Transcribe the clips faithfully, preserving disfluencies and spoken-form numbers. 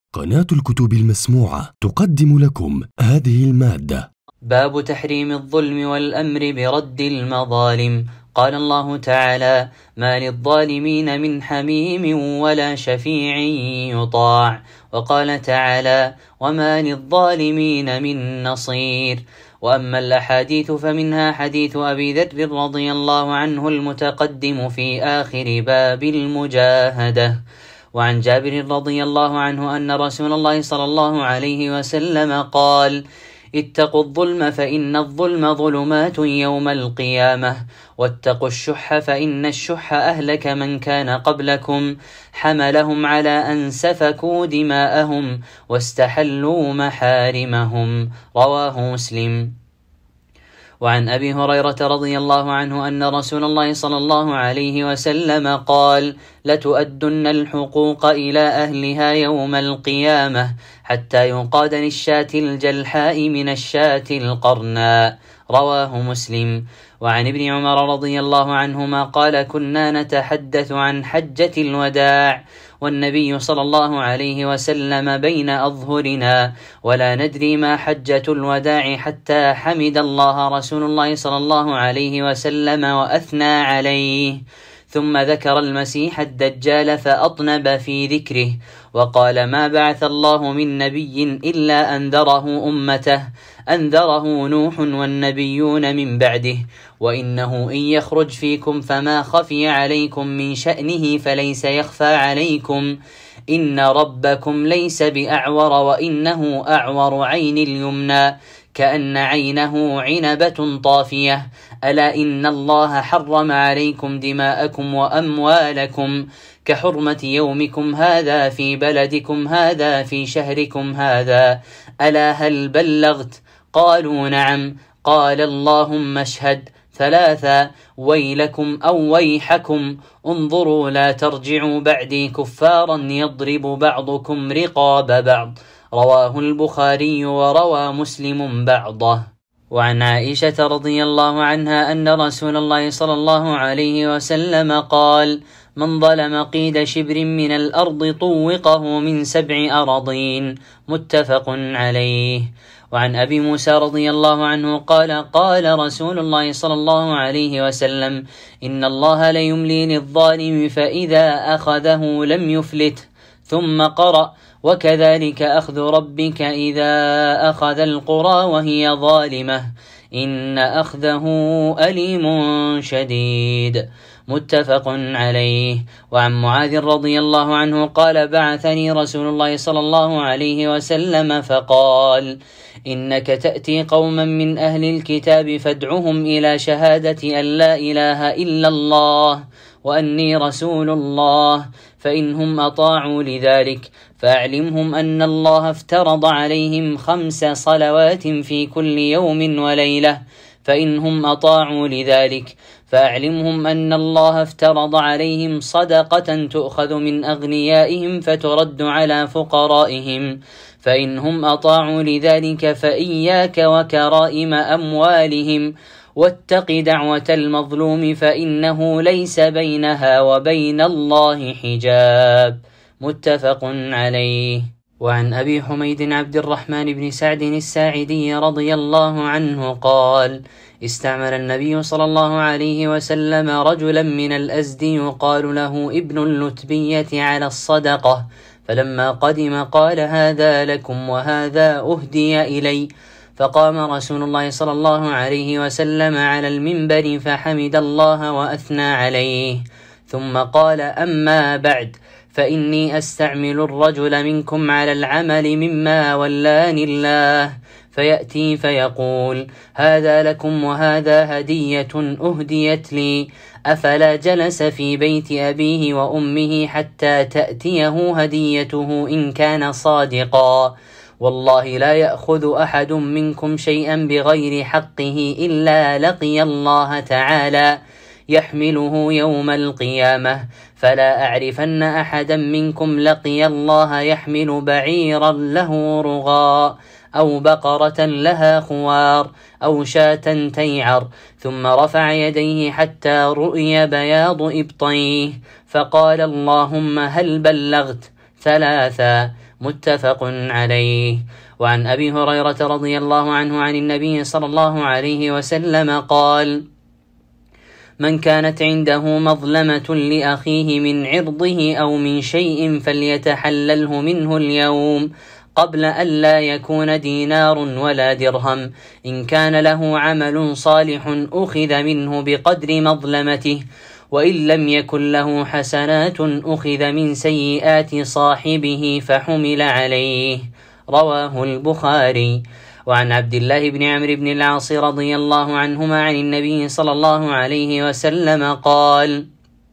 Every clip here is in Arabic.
قناة الكتب المسموعة تقدم لكم هذه المادة. باب تحريم الظلم والأمر برد المظالم. قال الله تعالى: ما للظالمين من حميم ولا شفيع يطاع. وقال تعالى: وما للظالمين من نصير. وأما الأحاديث فمنها حديث أبي ذر رضي الله عنه المتقدم في آخر باب المجاهدة. وعن جابر رضي الله عنه أن رسول الله صلى الله عليه وسلم قال: اتقوا الظلم فإن الظلم ظلمات يوم القيامة، واتقوا الشح فإن الشح أهلك من كان قبلكم، حملهم على أن سفكوا دماءهم واستحلوا محارمهم. رواه مسلم. وعن أبي هريرة رضي الله عنه أن رسول الله صلى الله عليه وسلم قال: لتؤدن الحقوق إلى أهلها يوم القيامة حتى ينقاد للشاة الجلحاء من الشاة القرناء. رواه مسلم. وعن ابن عمر رضي الله عنهما قال: كنا نتحدث عن حجة الوداع والنبي صلى الله عليه وسلم بين أظهرنا ولا ندري ما حجة الوداع حتى حمد الله رسول الله صلى الله عليه وسلم وأثنى عليه، ثم ذكر المسيح الدجال فأطنب في ذكره، وقال: ما بعث الله من نبي إلا أنذره أمته، أنذره نوح والنبيون من بعده، وإنه إن يخرج فيكم فما خفي عليكم من شأنه فليس يخفى عليكم، إن ربكم ليس بأعور وإنه أعور عين اليمنى كأن عينه عنبة طافية، ألا إن الله حرم عليكم دماءكم وأموالكم كحرمة يومكم هذا في بلدكم هذا في شهركم هذا، ألا هل بلغت؟ قالوا: نعم. قال: اللهم اشهد. ثلاثة: ويلكم أو ويحكم، انظروا لا ترجعوا بعدي كفارا يضرب بعضكم رقاب بعض. رواه البخاري وروى مسلم بعضه. وعن عائشة رضي الله عنها أن رسول الله صلى الله عليه وسلم قال: من ظلم قيد شبر من الأرض طوقه من سبع أراضين. متفق عليه. وعن أبي موسى رضي الله عنه قال: قال رسول الله صلى الله عليه وسلم: إن الله ليملي للظالم فإذا أخذه لم يفلت. ثم قرأ: وكذلك أخذ ربك إذا أخذ القرى وهي ظالمة إن أخذه أليم شديد. متفق عليه. وعن معاذ رضي الله عنه قال: بعثني رسول الله صلى الله عليه وسلم فقال: إنك تأتي قوما من أهل الكتاب فادعهم إلى شهادة أن لا إله إلا الله وأني رسول الله، فإنهم أطاعوا لذلك فأعلمهم أن الله افترض عليهم خمس صلوات في كل يوم وليلة، فإنهم أطاعوا لذلك فأعلمهم أن الله افترض عليهم صدقة تؤخذ من أغنيائهم فترد على فقرائهم، فإنهم أطاعوا لذلك فإياك وكرائم أموالهم، واتق دعوة المظلوم فإنه ليس بينها وبين الله حجاب. متفق عليه. وعن أبي حميد عبد الرحمن بن سعد الساعدي رضي الله عنه قال: استعمل النبي صلى الله عليه وسلم رجلا من الأزد يقال له ابن اللتبية على الصدقة، فلما قدم قال: هذا لكم وهذا أهدي إلي. فقام رسول الله صلى الله عليه وسلم على المنبر فحمد الله وأثنى عليه، ثم قال: أما بعد، فإني أستعمل الرجل منكم على العمل مما ولاني الله، فيأتي فيقول: هذا لكم وهذا هدية أهديت لي، أفلا جلس في بيت أبيه وأمه حتى تأتيه هديته إن كان صادقا، والله لا يأخذ أحد منكم شيئا بغير حقه إلا لقي الله تعالى يحمله يوم القيامة، فلا أعرفن أحدا منكم لقي الله يحمل بعيرا له رغاء أو بقرة لها خوار أو شاة تيعر، ثم رفع يديه حتى رؤي بياض إبطيه، فقال: اللهم هل بلغت؟ ثلاثا. متفق عليه. وعن أبي هريرة رضي الله عنه عن النبي صلى الله عليه وسلم قال: من كانت عنده مظلمة لأخيه من عرضه أو من شيء فليتحلله منه اليوم قبل أن لا يكون دينار ولا درهم. إن كان له عمل صالح أخذ منه بقدر مظلمته، وإن لم يكن له حسنات أخذ من سيئات صاحبه فحمل عليه. رواه البخاري. وعن عبد الله بن عمرو بن العاص رضي الله عنهما عن النبي صلى الله عليه وسلم قال: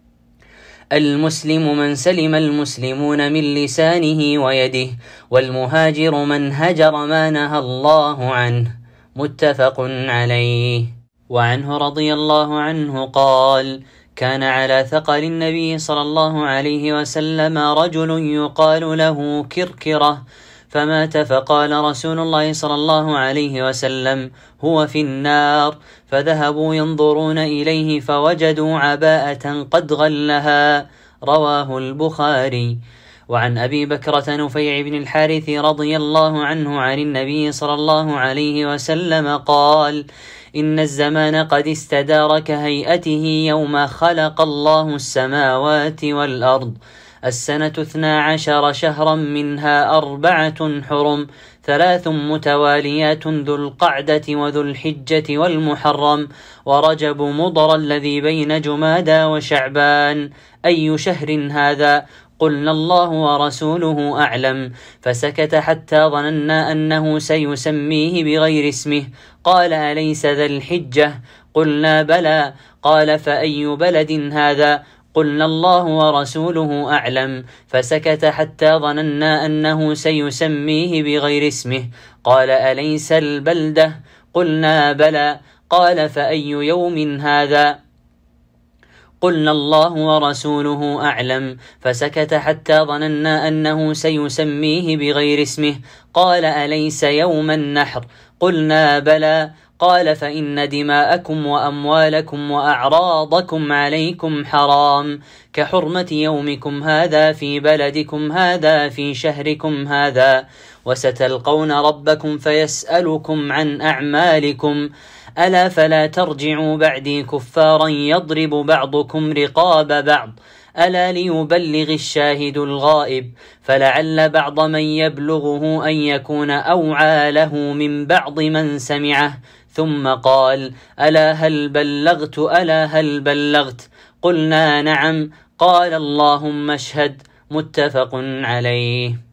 المسلم من سلم المسلمون من لسانه ويده، والمهاجر من هجر ما نهى الله عنه. متفق عليه. وعنه رضي الله عنه قال: كان على ثقل النبي صلى الله عليه وسلم رجل يقال له كركرة، فمات فقال رسول الله صلى الله عليه وسلم: هو في النار. فذهبوا ينظرون إليه فوجدوا عباءة قد غلها. رواه البخاري. وعن أبي بكرة نفيع بن الحارث رضي الله عنه عن النبي صلى الله عليه وسلم قال: إن الزمان قد استدار كهيئته يوم خلق الله السماوات والأرض. السنة اثنا عشر شهرا، منها أربعة حرم، ثلاث متواليات: ذو القعدة وذو الحجة والمحرم ورجب مضر الذي بين جمادى وشعبان. أي شهر هذا؟ قلنا: الله ورسوله أعلم. فسكت حتى ظننا أنه سيسميه بغير اسمه. قال: أليس ذا الحجة؟ قلنا: بلى. قال: فأي بلد هذا؟ قلنا: الله ورسوله أعلم. فسكت حتى ظننا أنه سيسميه بغير اسمه. قال: أليس البلدة؟ قلنا: بلى. قال: فأي يوم هذا؟ قلنا: الله ورسوله أعلم. فسكت حتى ظننا أنه سيسميه بغير اسمه. قال: أليس يوم النحر؟ قلنا: بلى. قال: فإن دماءكم وأموالكم وأعراضكم عليكم حرام كحرمة يومكم هذا في بلدكم هذا في شهركم هذا، وستلقون ربكم فيسألكم عن أعمالكم. ألا فلا ترجعوا بعدي كفارا يضرب بعضكم رقاب بعض. ألا ليبلغ الشاهد الغائب، فلعل بعض من يبلغه أن يكون أوعى له من بعض من سمعه. ثم قال: ألا هل بلغت؟ ألا هل بلغت؟ قلنا: نعم. قال: اللهم اشهد. متفق عليه.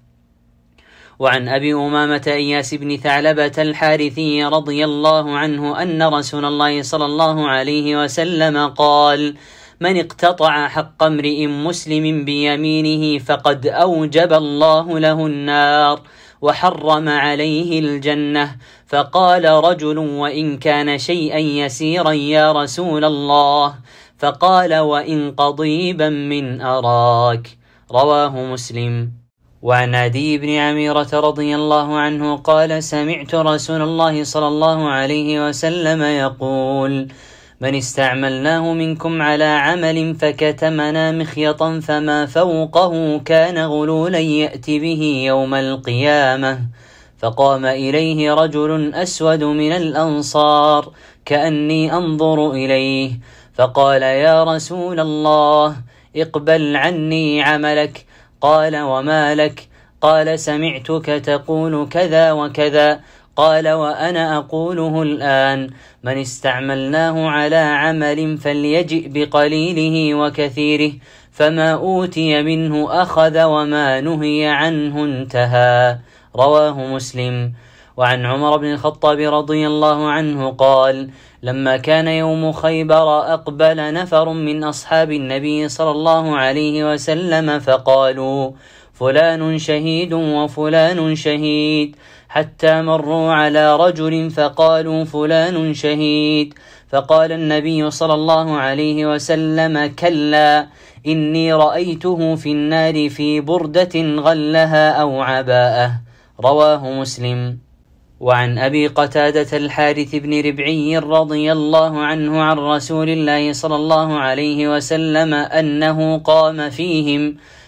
وعن أبي أمامة إياس بن ثعلبة الحارثي رضي الله عنه أن رسول الله صلى الله عليه وسلم قال: من اقتطع حق امرئ مسلم بيمينه فقد أوجب الله له النار وحرم عليه الجنة. فقال رجل: وإن كان شيئا يسيرا يا رسول الله؟ فقال: وإن قضيبا من أراك. رواه مسلم. وعن عدي بن عميرة رضي الله عنه قال: سمعت رسول الله صلى الله عليه وسلم يقول: من استعملناه منكم على عمل فكتمنا مخيطا فما فوقه كان غلولا يأتي به يوم القيامة. فقام إليه رجل أسود من الأنصار كأني أنظر إليه، فقال: يا رسول الله، اقبل عني عملك. قال: وما لك؟ قال: سمعتك تقول كذا وكذا. قال: وأنا أقوله الآن: من استعملناه على عمل فليجئ بقليله وكثيره، فما أوتي منه أخذ وما نهي عنه انتهى. رواه مسلم. وعن عمر بن الخطاب رضي الله عنه قال: لما كان يوم خيبر أقبل نفر من أصحاب النبي صلى الله عليه وسلم فقالوا: فلان شهيد وفلان شهيد، حتى مروا على رجل فقالوا: فلان شهيد. فقال النبي صلى الله عليه وسلم: كلا، إني رأيته في النار في بردة غلها أو عباءة. رواه مسلم. وعن أبي قتادة الحارث بن ربعي رضي الله عنه عن رسول الله صلى الله عليه وسلم أنه قام فيهم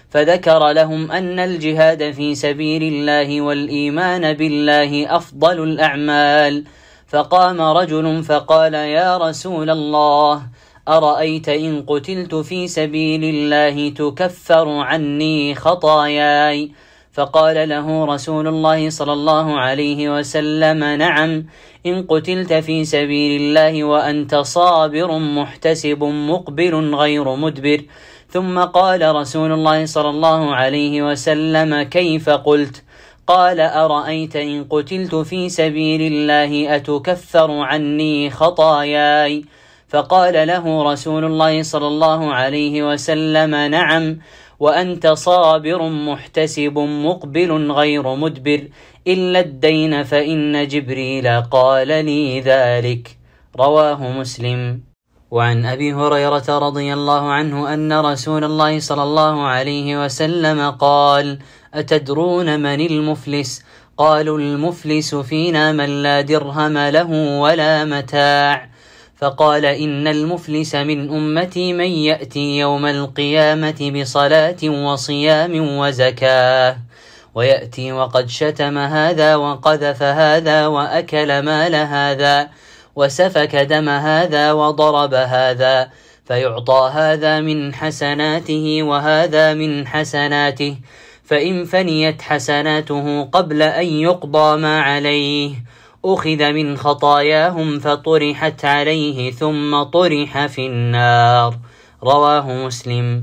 فذكر لهم أن الجهاد في سبيل الله والإيمان بالله أفضل الأعمال. فقام رجل فقال: يا رسول الله، أرأيت إن قتلت في سبيل الله تكفر عني خطاياي؟ فقال له رسول الله صلى الله عليه وسلم: نعم، إن قتلت في سبيل الله وأنت صابر محتسب مقبل غير مدبر. ثم قال رسول الله صلى الله عليه وسلم: كيف قلت؟ قال: أرأيت إن قتلت في سبيل الله أتكفر عني خطاياي؟ فقال له رسول الله صلى الله عليه وسلم: نعم، وأنت صابر محتسب مقبل غير مدبر، إلا الدين فإن جبريل قال لي ذلك. رواه مسلم. وعن أبي هريرة رضي الله عنه أن رسول الله صلى الله عليه وسلم قال: أتدرون من المفلس؟ قالوا: المفلس فينا من لا درهم له ولا متاع. فقال: إن المفلس من أمتي من يأتي يوم القيامة بصلاة وصيام وزكاة، ويأتي وقد شتم هذا وقذف هذا وأكل مال هذا وسفك دم هذا وضرب هذا، فيعطى هذا من حسناته وهذا من حسناته، فإن فنيت حسناته قبل أن يقضى ما عليه أخذ من خطاياهم فطرحت عليه ثم طرح في النار. رواه مسلم.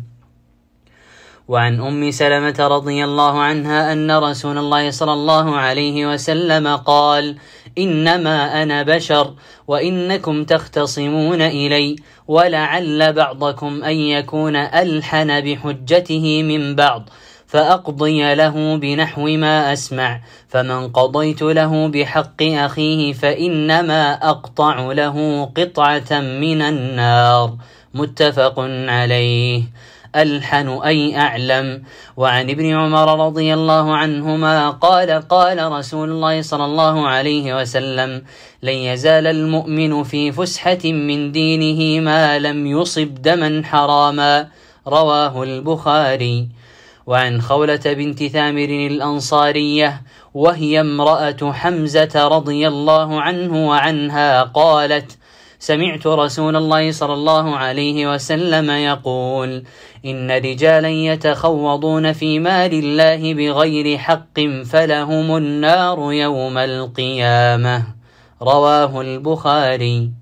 وعن أم سلمة رضي الله عنها أن رسول الله صلى الله عليه وسلم قال: إنما أنا بشر وإنكم تختصمون إلي، ولعل بعضكم أن يكون ألحن بحجته من بعض، فأقضي له بنحو ما أسمع، فمن قضيت له بحق أخيه فإنما أقطع له قطعة من النار. متفق عليه. ألحن أي أعلم. وعن ابن عمر رضي الله عنهما قال: قال رسول الله صلى الله عليه وسلم: لن يزال المؤمن في فسحة من دينه ما لم يصب دما حراما. رواه البخاري. وعن خولة بنت ثامر الأنصارية وهي امرأة حمزة رضي الله عنه وعنها قالت: سمعت رسول الله صلى الله عليه وسلم يقول: إن رجالا يتخوضون في مال الله بغير حق فلهم النار يوم القيامة. رواه البخاري.